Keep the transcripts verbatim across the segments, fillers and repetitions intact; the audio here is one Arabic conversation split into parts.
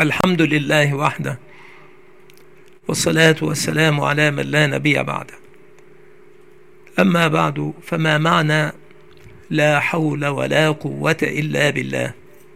الحمد لله وحده، والصلاة والسلام على من لا نبي بعده. أما بعد، فما معنى لا حول ولا قوة إلا بالله؟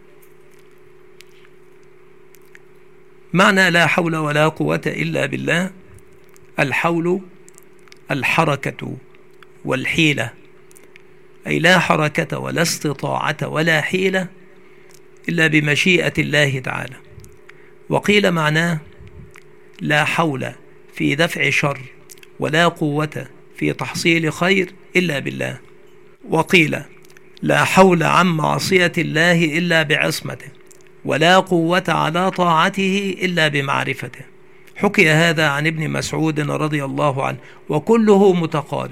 معنى لا حول ولا قوة إلا بالله: الحول الحركة والحيلة، أي لا حركة ولا استطاعة ولا حيلة إلا بمشيئة الله تعالى. وقيل معناه لا حول في دفع شر ولا قوة في تحصيل خير إلا بالله. وقيل لا حول عن معصية الله إلا بعصمته، ولا قوة على طاعته إلا بمعرفته. حكي هذا عن ابن مسعود رضي الله عنه، وكله متقارب.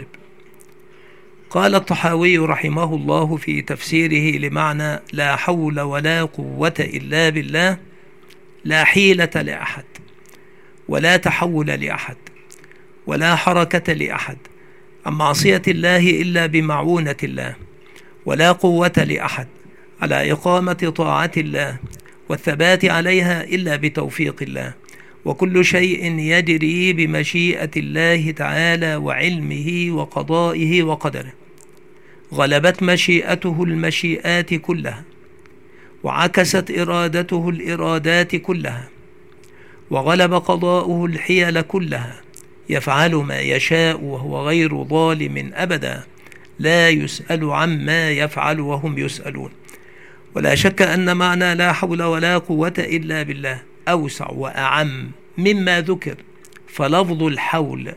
قال الطحاوي رحمه الله في تفسيره لمعنى لا حول ولا قوة إلا بالله: لا حيلة لأحد، ولا تحول لأحد، ولا حركة لأحد عن معصية الله إلا بمعونة الله، ولا قوة لأحد على إقامة طاعة الله والثبات عليها إلا بتوفيق الله، وكل شيء يجري بمشيئة الله تعالى وعلمه وقضائه وقدره. غلبت مشيئته المشيئات كلها، وعكست إرادته الإرادات كلها، وغلب قضاؤه الحيل كلها. يفعل ما يشاء وهو غير ظالم أبدا، لا يسأل عما يفعل وهم يسألون. ولا شك أن معنى لا حول ولا قوة إلا بالله أوسع وأعم مما ذكر، فلفظ الحول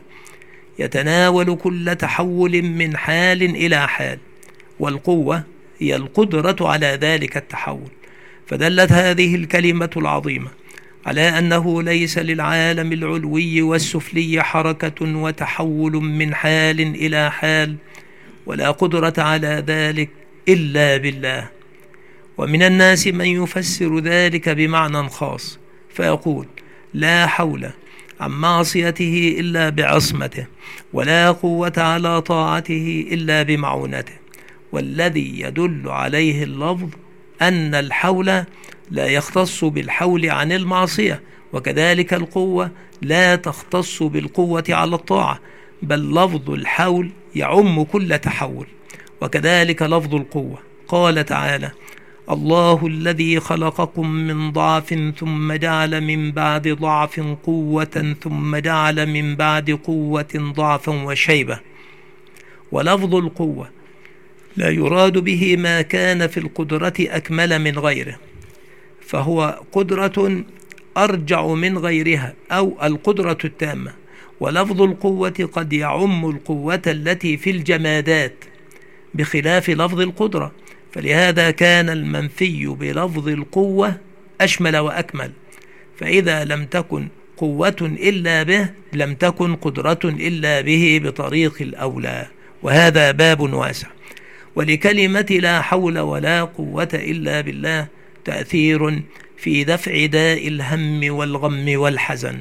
يتناول كل تحول من حال إلى حال، والقوة هي القدرة على ذلك التحول. فدلت هذه الكلمة العظيمة على أنه ليس للعالم العلوي والسفلي حركة وتحول من حال إلى حال، ولا قدرة على ذلك إلا بالله. ومن الناس من يفسر ذلك بمعنى خاص، فيقول لا حول عن معصيته إلا بعصمته، ولا قوة على طاعته إلا بمعونته. والذي يدل عليه اللفظ أن الحول لا يختص بالحول عن المعصية، وكذلك القوة لا تختص بالقوة على الطاعة، بل لفظ الحول يعم كل تحول، وكذلك لفظ القوة. قال تعالى: الله الذي خلقكم من ضعف ثم جعل من بعد ضعف قوة ثم جعل من بعد قوة ضعفا وشيبة. ولفظ القوة لا يراد به ما كان في القدرة أكمل من غيره، فهو قدرة أرجع من غيرها، أو القدرة التامة. ولفظ القوة قد يعم القوة التي في الجمادات بخلاف لفظ القدرة، فلهذا كان المنفي بلفظ القوة أشمل وأكمل. فإذا لم تكن قوة إلا به لم تكن قدرة إلا به بطريق الأولى، وهذا باب واسع. ولكلمة لا حول ولا قوة إلا بالله تأثير في دفع داء الهم والغم والحزن،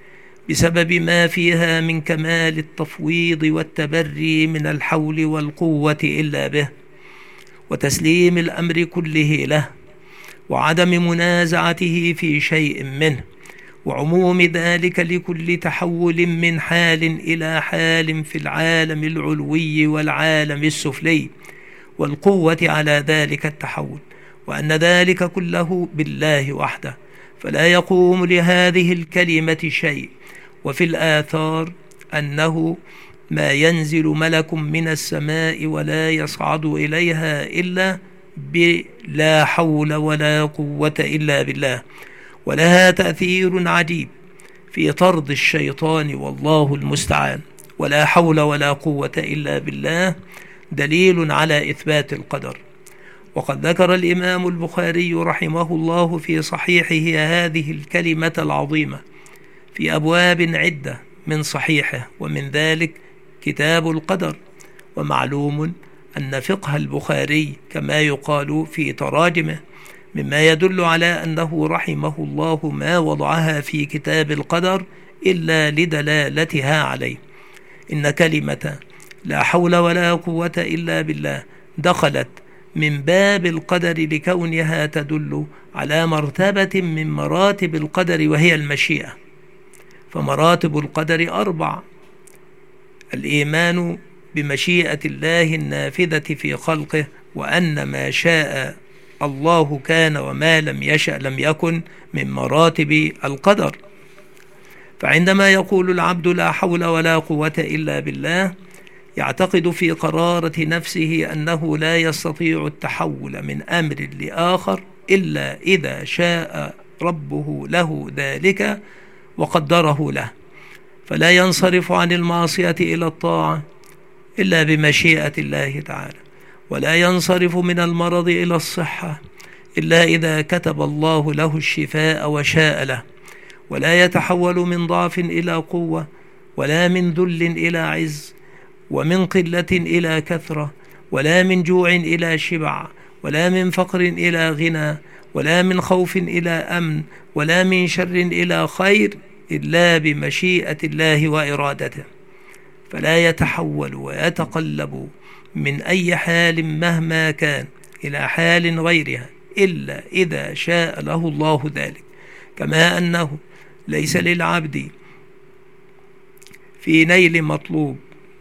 بسبب ما فيها من كمال التفويض والتبري من الحول والقوة إلا به، وتسليم الأمر كله له، وعدم منازعته في شيء منه، وعموم ذلك لكل تحول من حال إلى حال في العالم العلوي والعالم السفلي، والقوة على ذلك التحول، وأن ذلك كله بالله وحده، فلا يقوم لهذه الكلمة شيء. وفي الآثار أنه ما ينزل ملك من السماء ولا يصعد إليها إلا بلا حول ولا قوة إلا بالله، ولها تأثير عجيب في طرد الشيطان، والله المستعان. ولا حول ولا قوة إلا بالله دليل على إثبات القدر. وقد ذكر الإمام البخاري رحمه الله في صحيحه هذه الكلمة العظيمة في أبواب عدة من صحيحه، ومن ذلك كتاب القدر. ومعلوم أن فقه البخاري كما يقال في تراجمه مما يدل على أنه رحمه الله ما وضعها في كتاب القدر إلا لدلالتها عليه. إن كلمة لا حول ولا قوة إلا بالله دخلت من باب القدر لكونها تدل على مرتبة من مراتب القدر وهي المشيئة. فمراتب القدر أربع: الإيمان بمشيئة الله النافذة في خلقه، وأن ما شاء الله كان وما لم يشأ لم يكن، من مراتب القدر. فعندما يقول العبد لا حول ولا قوة إلا بالله، يعتقد في قرارة نفسه أنه لا يستطيع التحول من أمر لآخر إلا إذا شاء ربه له ذلك وقدره له، فلا ينصرف عن المعصية إلى الطاعة إلا بمشيئة الله تعالى، ولا ينصرف من المرض إلى الصحة إلا إذا كتب الله له الشفاء وشاء له، ولا يتحول من ضعف إلى قوة، ولا من ذل إلى عز، ومن قلة إلى كثرة، ولا من جوع إلى شبع، ولا من فقر إلى غنى، ولا من خوف إلى أمن، ولا من شر إلى خير، إلا بمشيئة الله وإرادته. فلا يتحول ويتقلب من أي حال مهما كان إلى حال غيرها إلا إذا شاء له الله ذلك. كما أنه ليس للعبد في نيل مطلوب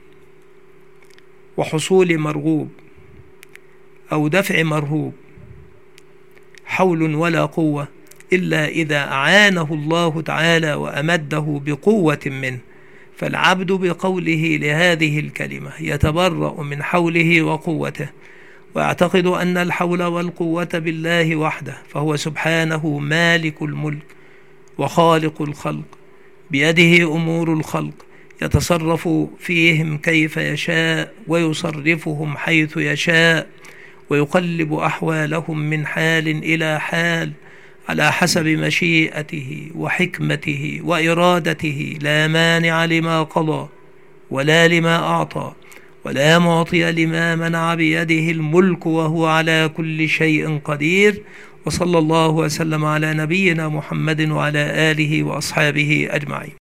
وحصول مرغوب أو دفع مرهوب حول ولا قوة إلا إذا أعانه الله تعالى وأمده بقوة منه. فالعبد بقوله لهذه الكلمة يتبرأ من حوله وقوته، ويعتقد أن الحول والقوة بالله وحده، فهو سبحانه مالك الملك وخالق الخلق، بيده أمور الخلق، يتصرف فيهم كيف يشاء ويصرفهم حيث يشاء، ويقلب أحوالهم من حال إلى حال على حسب مشيئته وحكمته وإرادته، لا مانع لما قضى ولا لما أعطى ولا معطي لما منع، بيده الملك وهو على كل شيء قدير. وصلى الله وسلم على نبينا محمد وعلى آله وأصحابه أجمعين.